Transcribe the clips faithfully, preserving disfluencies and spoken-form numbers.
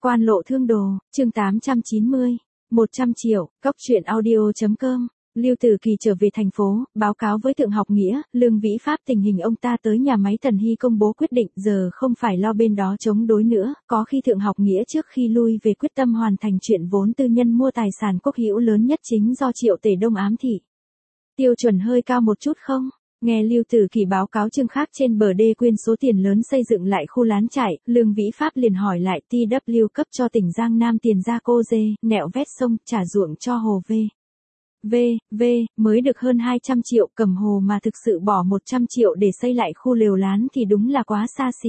Quan lộ thương đồ, chương tám trăm chín mươi, một trăm triệu, góc truyện audio chấm com. Lưu Tử Kỳ trở về thành phố, báo cáo với Thượng học Nghĩa, Lương Vĩ Pháp tình hình ông ta tới nhà máy Thần Hy công bố quyết định, giờ không phải lo bên đó chống đối nữa, có khi Thượng học Nghĩa trước khi lui về quyết tâm hoàn thành chuyện vốn tư nhân mua tài sản quốc hữu lớn nhất chính do Triệu Tể Đông ám thị. Tiêu chuẩn hơi cao một chút không? Nghe Lưu Tử Kỳ báo cáo Trương Khác trên bờ đê quyên số tiền lớn xây dựng lại khu lán trại, Lương Vĩ Pháp liền hỏi lại tê vê cấp cho tỉnh Giang Nam tiền ra cô dê, nẹo vét sông, trả ruộng cho Hồ V. V, V, mới được hơn hai trăm triệu, Cầm Hồ mà thực sự bỏ một trăm triệu để xây lại khu lều lán thì đúng là quá xa xỉ.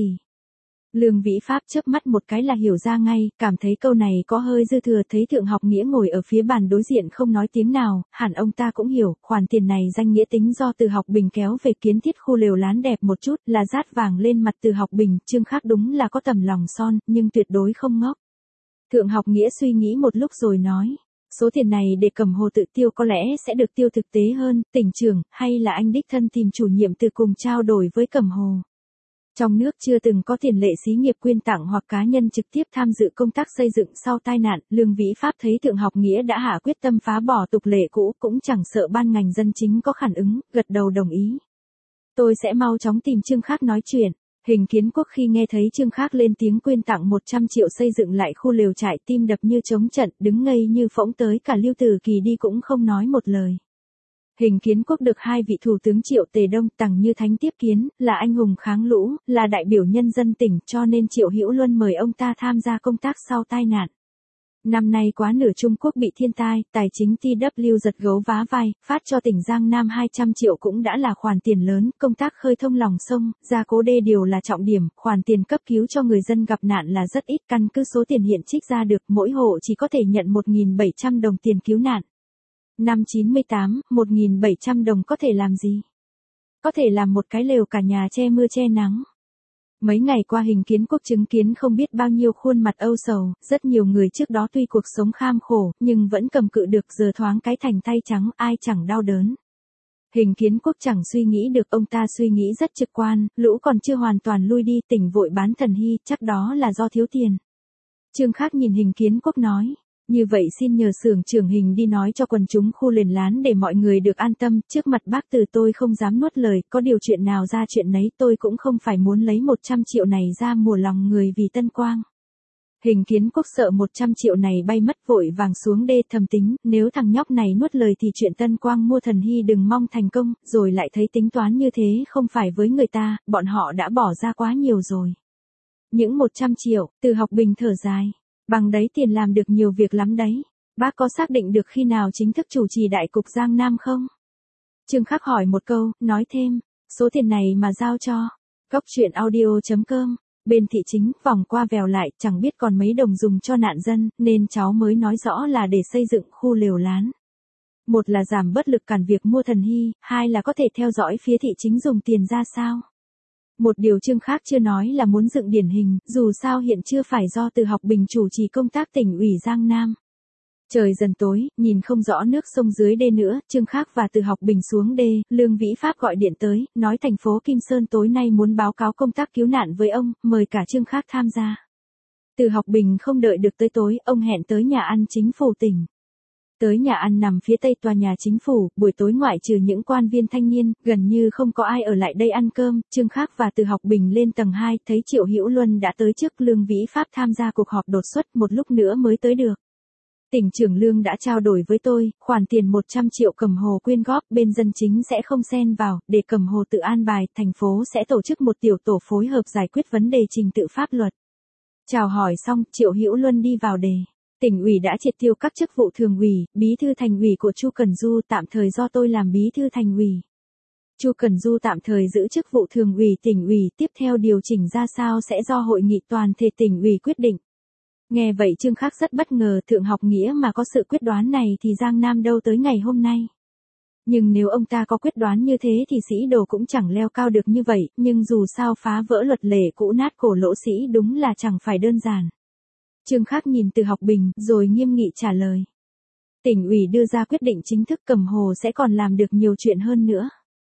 Lương Vĩ Pháp chớp mắt một cái là hiểu ra ngay, cảm thấy câu này có hơi dư thừa, thấy Thượng học Nghĩa ngồi ở phía bàn đối diện không nói tiếng nào, hẳn ông ta cũng hiểu, khoản tiền này danh nghĩa tính do Từ Học Bình kéo về kiến thiết khu lều lán đẹp một chút, là dát vàng lên mặt Từ Học Bình, Trương Khác đúng là có tầm lòng son, nhưng tuyệt đối không ngốc. Thượng học Nghĩa suy nghĩ một lúc rồi nói. Số tiền này để Cầm Hồ tự tiêu có lẽ sẽ được tiêu thực tế hơn, tỉnh trưởng, hay là anh đích thân tìm chủ nhiệm từ cùng trao đổi với Cầm Hồ. Trong nước chưa từng có tiền lệ xí nghiệp quyên tặng hoặc cá nhân trực tiếp tham dự công tác xây dựng sau tai nạn, Lương Vĩ Pháp thấy Thượng học Nghĩa đã hạ quyết tâm phá bỏ tục lệ cũ, cũng chẳng sợ ban ngành dân chính có phản ứng, gật đầu đồng ý. Tôi sẽ mau chóng tìm Trương Khác nói chuyện. Hình Kiến Quốc khi nghe thấy Trương Khác lên tiếng quyên tặng một trăm triệu xây dựng lại khu lều trại, tim đập như trống trận, đứng ngây như phỗng, tới cả Lưu Tử Kỳ đi cũng không nói một lời. Hình Kiến Quốc được hai vị thủ tướng Triệu Tề Đông, Tằng Như Thánh tiếp kiến, là anh hùng kháng lũ, là đại biểu nhân dân tỉnh, cho nên Triệu Hữu Luân mời ông ta tham gia công tác sau tai nạn. Năm nay quá nửa Trung Quốc bị thiên tai, tài chính tê vê giật gấu vá vai, phát cho tỉnh Giang Nam hai trăm triệu cũng đã là khoản tiền lớn, công tác khơi thông lòng sông, gia cố đê điều là trọng điểm, khoản tiền cấp cứu cho người dân gặp nạn là rất ít, căn cứ số tiền hiện trích ra được, mỗi hộ chỉ có thể nhận một nghìn bảy trăm đồng tiền cứu nạn. Năm chín mươi tám, một nghìn bảy trăm đồng có thể làm gì? Có thể làm một cái lều cả nhà che mưa che nắng. Mấy ngày qua Hình Kiến Quốc chứng kiến không biết bao nhiêu khuôn mặt âu sầu, rất nhiều người trước đó tuy cuộc sống kham khổ, nhưng vẫn cầm cự được, giờ thoáng cái thành tay trắng, ai chẳng đau đớn. Hình Kiến Quốc chẳng suy nghĩ được, ông ta suy nghĩ rất trực quan, lũ còn chưa hoàn toàn lui đi, tỉnh vội bán Thần Hy, chắc đó là do thiếu tiền. Trương Khác nhìn Hình Kiến Quốc nói. Như vậy xin nhờ xưởng trưởng Hình đi nói cho quần chúng khu lều lán để mọi người được an tâm, trước mặt bác Từ tôi không dám nuốt lời, có điều chuyện nào ra chuyện nấy, tôi cũng không phải muốn lấy một trăm triệu này ra mùa lòng người vì Tân Quang. Hình Kiến Quốc sợ một trăm triệu này bay mất, vội vàng xuống đê thầm tính, nếu thằng nhóc này nuốt lời thì chuyện Tân Quang mua Thần Hy đừng mong thành công, rồi lại thấy tính toán như thế không phải với người ta, bọn họ đã bỏ ra quá nhiều rồi. Những một trăm triệu, Từ Học Bình thở dài. Bằng đấy tiền làm được nhiều việc lắm đấy. Bác có xác định được khi nào chính thức chủ trì đại cục Giang Nam không? Trương Khác hỏi một câu, nói thêm, số tiền này mà giao cho góc truyện audio chấm com. Bên thị chính, vòng qua vèo lại, chẳng biết còn mấy đồng dùng cho nạn dân, nên cháu mới nói rõ là để xây dựng khu lều lán. Một là giảm bớt lực cản việc mua Thần Hy, hai là có thể theo dõi phía thị chính dùng tiền ra sao. Một điều Trương Khác chưa nói là muốn dựng điển hình, dù sao hiện chưa phải do Từ Học Bình chủ trì công tác tỉnh ủy Giang Nam. Trời dần tối, nhìn không rõ nước sông dưới đê nữa, Trương Khác và Từ Học Bình xuống đê, Lương Vĩ Pháp gọi điện tới, nói thành phố Kim Sơn tối nay muốn báo cáo công tác cứu nạn với ông, mời cả Trương Khác tham gia. Từ Học Bình không đợi được tới tối, ông hẹn tới nhà ăn chính phủ tỉnh. Tới nhà ăn nằm phía tây tòa nhà chính phủ, buổi tối ngoại trừ những quan viên thanh niên, gần như không có ai ở lại đây ăn cơm, Trương Khác và Từ Học Bình lên tầng hai, thấy Triệu Hữu Luân đã tới trước, Lương Vĩ Pháp tham gia cuộc họp đột xuất, một lúc nữa mới tới được. Tỉnh trưởng Lương đã trao đổi với tôi, khoản tiền một trăm triệu Cầm Hồ quyên góp, bên dân chính sẽ không xen vào, để Cầm Hồ tự an bài, thành phố sẽ tổ chức một tiểu tổ phối hợp giải quyết vấn đề trình tự pháp luật. Chào hỏi xong, Triệu Hữu Luân đi vào đề. Tỉnh ủy đã triệt tiêu các chức vụ thường ủy, bí thư thành ủy của Chu Cần Du, tạm thời do tôi làm bí thư thành ủy. Chu Cần Du tạm thời giữ chức vụ thường ủy tỉnh ủy, tiếp theo điều chỉnh ra sao sẽ do hội nghị toàn thể tỉnh ủy quyết định. Nghe vậy Trương Khác rất bất ngờ, Thượng học Nghĩa mà có sự quyết đoán này thì Giang Nam đâu tới ngày hôm nay. Nhưng nếu ông ta có quyết đoán như thế thì sĩ đồ cũng chẳng leo cao được như vậy, nhưng dù sao phá vỡ luật lệ cũ nát cổ lỗ sĩ đúng là chẳng phải đơn giản. Trương Khác nhìn Từ Học Bình, rồi nghiêm nghị trả lời. Tỉnh ủy đưa ra quyết định chính thức, Cầm Hồ sẽ còn làm được nhiều chuyện hơn nữa.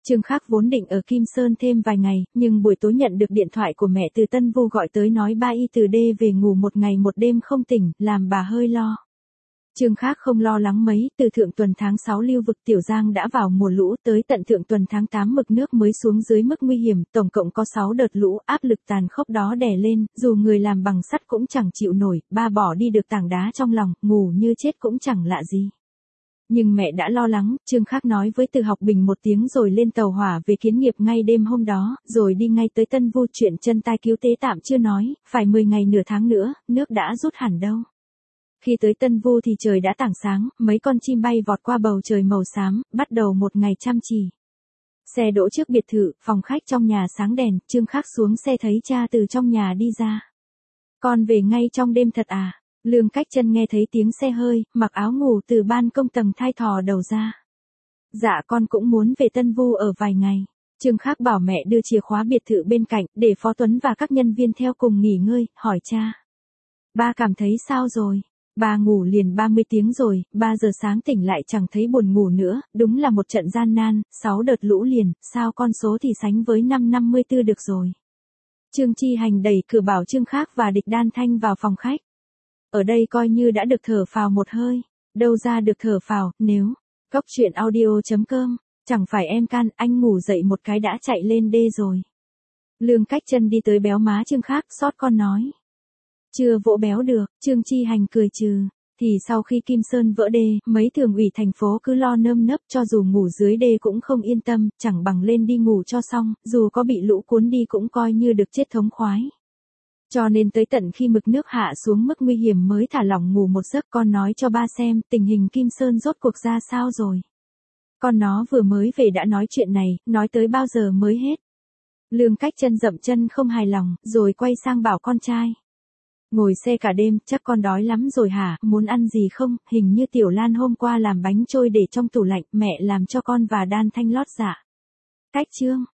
Trương Khắc vốn định ở Kim Sơn thêm vài ngày, nhưng buổi tối nhận được điện thoại của mẹ từ Tân Vu gọi tới nói ba y từ đê về ngủ một ngày một đêm không tỉnh, làm bà hơi lo. Trương Khắc không lo lắng mấy, từ thượng tuần tháng sáu lưu vực Tiểu Giang đã vào mùa lũ, tới tận thượng tuần tháng tám mực nước mới xuống dưới mức nguy hiểm, tổng cộng có sáu đợt lũ, áp lực tàn khốc đó đè lên, dù người làm bằng sắt cũng chẳng chịu nổi, ba bỏ đi được tảng đá trong lòng, ngủ như chết cũng chẳng lạ gì. Nhưng mẹ đã lo lắng, Trương Khắc nói với Từ Học Bình một tiếng rồi lên tàu hỏa về Kiến Nghiệp ngay đêm hôm đó, rồi đi ngay tới Tân Vu. Chuyện chân tai cứu tế tạm chưa nói, phải mười ngày nửa tháng nữa, nước đã rút hẳn đâu. Khi tới Tân Vu thì trời đã tảng sáng, mấy con chim bay vọt qua bầu trời màu xám, bắt đầu một ngày chăm chỉ. Xe đỗ trước biệt thự, phòng khách trong nhà sáng đèn, Trương Khắc xuống xe thấy cha từ trong nhà đi ra. Con về ngay trong đêm thật à? Lương Cách Chân nghe thấy tiếng xe hơi, mặc áo ngủ từ ban công tầng thai thò đầu ra. Dạ con cũng muốn về Tân Vu ở vài ngày. Trương Khắc bảo mẹ đưa chìa khóa biệt thự bên cạnh, để Phó Tuấn và các nhân viên theo cùng nghỉ ngơi, hỏi cha. Ba cảm thấy sao rồi? Ba ngủ liền ba mươi tiếng rồi, ba giờ sáng tỉnh lại chẳng thấy buồn ngủ nữa, đúng là một trận gian nan, sáu đợt lũ liền, sao con số thì sánh với năm năm mươi tư được rồi. Trương Chi Hành đẩy cửa bảo Trương Khắc và Địch Đan Thanh vào phòng khách. Ở đây coi như đã được thở phào một hơi, đâu ra được thở phào, nếu, góc chuyện audio chấm com, chẳng phải em can, anh ngủ dậy một cái đã chạy lên đê rồi. Lương Cách Chân đi tới béo má Trương Khắc, xót con nói. Chưa vỗ béo được, Trương Chi Hành cười trừ, thì sau khi Kim Sơn vỡ đê, mấy thường ủy thành phố cứ lo nơm nớp cho dù ngủ dưới đê cũng không yên tâm, chẳng bằng lên đi ngủ cho xong, dù có bị lũ cuốn đi cũng coi như được chết thống khoái. Cho nên tới tận khi mực nước hạ xuống mức nguy hiểm mới thả lỏng ngủ một giấc. Con nói cho ba xem tình hình Kim Sơn rốt cuộc ra sao rồi. Con nó vừa mới về đã nói chuyện này, nói tới bao giờ mới hết. Lương Cách Chân dậm chân không hài lòng, rồi quay sang bảo con trai. Ngồi xe cả đêm, chắc con đói lắm rồi hả, muốn ăn gì không, hình như Tiểu Lan hôm qua làm bánh trôi để trong tủ lạnh, mẹ làm cho con và Đan Thanh lót dạ. Cách chương.